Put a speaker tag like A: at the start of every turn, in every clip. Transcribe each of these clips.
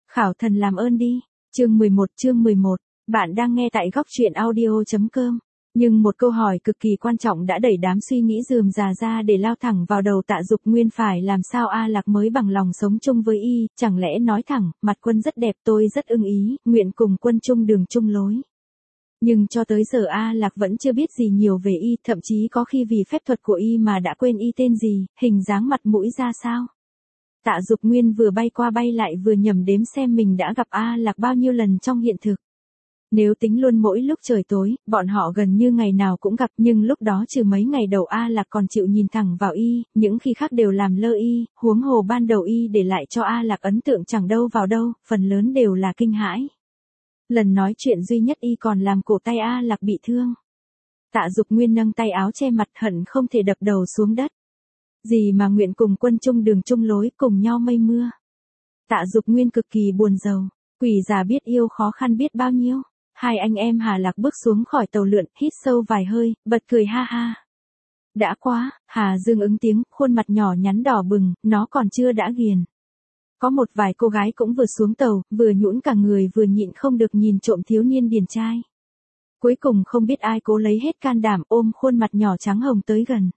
A: Khảo thần làm ơn đi. Chương 11. Bạn đang nghe tại góc truyện audio.com. Nhưng một câu hỏi cực kỳ quan trọng đã đẩy đám suy nghĩ rườm rà ra để lao thẳng vào đầu Tạ Dục Nguyên, phải làm sao A Lạc mới bằng lòng sống chung với y, chẳng lẽ nói thẳng, mặt quân rất đẹp, tôi rất ưng ý, nguyện cùng quân chung đường chung lối. Nhưng cho tới giờ A Lạc vẫn chưa biết gì nhiều về y, thậm chí có khi vì phép thuật của y mà đã quên y tên gì, hình dáng mặt mũi ra sao. Tạ Dục Nguyên vừa bay qua bay lại vừa nhẩm đếm xem mình đã gặp A Lạc bao nhiêu lần trong hiện thực. Nếu tính luôn mỗi lúc trời tối, bọn họ gần như ngày nào cũng gặp, nhưng lúc đó trừ mấy ngày đầu A Lạc còn chịu nhìn thẳng vào y, những khi khác đều làm lơ y, huống hồ ban đầu y để lại cho A Lạc ấn tượng chẳng đâu vào đâu, phần lớn đều là kinh hãi. Lần nói chuyện duy nhất y còn làm cổ tay A Lạc bị thương. Tạ Dục Nguyên nâng tay áo che mặt, hận không thể đập đầu xuống đất. Gì mà nguyện cùng quân chung đường chung lối, cùng nhau mây mưa. Tạ Dục Nguyên cực kỳ buồn rầu, quỷ già biết yêu khó khăn biết bao nhiêu. Hai anh em Hà Lạc bước xuống khỏi tàu lượn, hít sâu vài hơi, bật cười ha ha. Đã quá, Hà Dương ứng tiếng, khuôn mặt nhỏ nhắn đỏ bừng, nó còn chưa đã ghiền. Có một vài cô gái cũng vừa xuống tàu, vừa nhũn cả người vừa nhịn không được nhìn trộm thiếu niên điển trai. Cuối cùng không biết ai cố lấy hết can đảm ôm khuôn mặt nhỏ trắng hồng tới gần.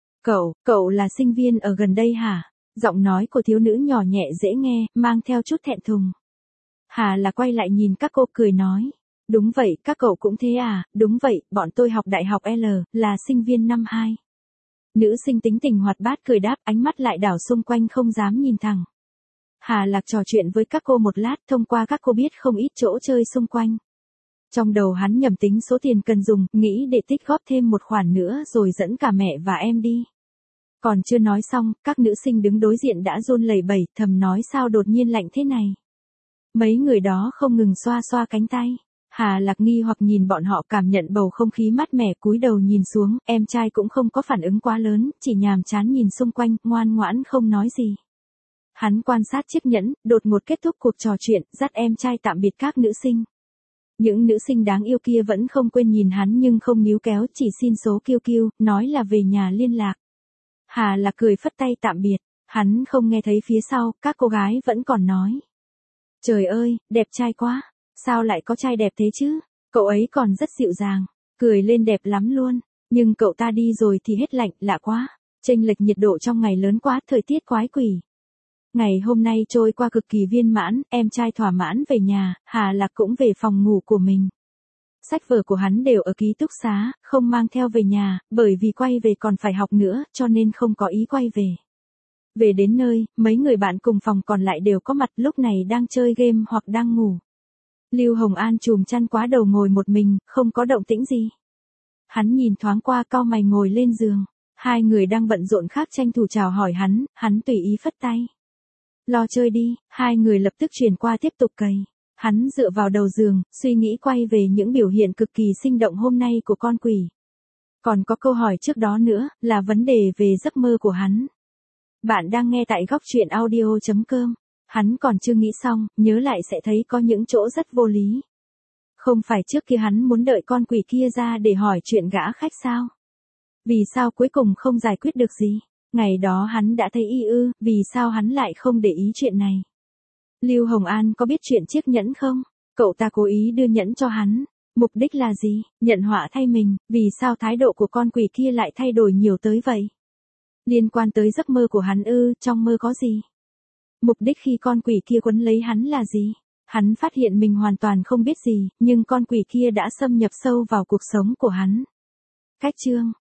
A: Cậu là sinh viên ở gần đây hả? Giọng nói của thiếu nữ nhỏ nhẹ dễ nghe, mang theo chút thẹn thùng. Hà là quay lại nhìn các cô cười nói. Đúng vậy, các cậu cũng thế à? Đúng vậy, bọn tôi học đại học L, là sinh viên năm 2. Nữ sinh tính tình hoạt bát cười đáp, ánh mắt lại đảo xung quanh không dám nhìn thẳng. Hà Lạc trò chuyện với các cô một lát, thông qua các cô biết không ít chỗ chơi xung quanh. Trong đầu hắn nhẩm tính số tiền cần dùng, nghĩ để tích góp thêm một khoản nữa rồi dẫn cả mẹ và em đi. Còn chưa nói xong, các nữ sinh đứng đối diện đã run lẩy bẩy, thầm nói sao đột nhiên lạnh thế này. Mấy người đó không ngừng xoa xoa cánh tay. Hà Lạc nghi hoặc nhìn bọn họ, cảm nhận bầu không khí mát mẻ, cúi đầu nhìn xuống, em trai cũng không có phản ứng quá lớn, chỉ nhàm chán nhìn xung quanh, ngoan ngoãn không nói gì. Hắn quan sát chiếc nhẫn, đột ngột kết thúc cuộc trò chuyện, dắt em trai tạm biệt các nữ sinh. Những nữ sinh đáng yêu kia vẫn không quên nhìn hắn nhưng không níu kéo, chỉ xin số QQ, nói là về nhà liên lạc. Hà Lạc cười phất tay tạm biệt, hắn không nghe thấy phía sau, các cô gái vẫn còn nói. Trời ơi, đẹp trai quá, sao lại có trai đẹp thế chứ, cậu ấy còn rất dịu dàng, cười lên đẹp lắm luôn, nhưng cậu ta đi rồi thì hết lạnh, lạ quá, chênh lệch nhiệt độ trong ngày lớn quá, thời tiết quái quỷ. Ngày hôm nay trôi qua cực kỳ viên mãn, em trai thỏa mãn về nhà, Hà Lạc cũng về phòng ngủ của mình. Sách vở của hắn đều ở ký túc xá, không mang theo về nhà, bởi vì quay về còn phải học nữa, cho nên không có ý quay về. Về đến nơi, mấy người bạn cùng phòng còn lại đều có mặt, lúc này đang chơi game hoặc đang ngủ. Lưu Hồng An chùm chăn quá đầu ngồi một mình, không có động tĩnh gì. Hắn nhìn thoáng qua, cau mày ngồi lên giường. Hai người đang bận rộn khác tranh thủ chào hỏi hắn tùy ý phất tay. Lo chơi đi, hai người lập tức chuyển qua tiếp tục cày. Hắn dựa vào đầu giường, suy nghĩ quay về những biểu hiện cực kỳ sinh động hôm nay của con quỷ. Còn có câu hỏi trước đó nữa, là vấn đề về giấc mơ của hắn. Bạn đang nghe tại góc truyện audio.com. Hắn còn chưa nghĩ xong, nhớ lại sẽ thấy có những chỗ rất vô lý. Không phải trước kia hắn muốn đợi con quỷ kia ra để hỏi chuyện gã khách sao? Vì sao cuối cùng không giải quyết được gì? Ngày đó hắn đã thấy y ư, vì sao hắn lại không để ý chuyện này? Lưu Hồng An có biết chuyện chiếc nhẫn không? Cậu ta cố ý đưa nhẫn cho hắn. Mục đích là gì? Nhận họa thay mình, vì sao thái độ của con quỷ kia lại thay đổi nhiều tới vậy? Liên quan tới giấc mơ của hắn ư, trong mơ có gì? Mục đích khi con quỷ kia quấn lấy hắn là gì? Hắn phát hiện mình hoàn toàn không biết gì, nhưng con quỷ kia đã xâm nhập sâu vào cuộc sống của hắn. Cách chương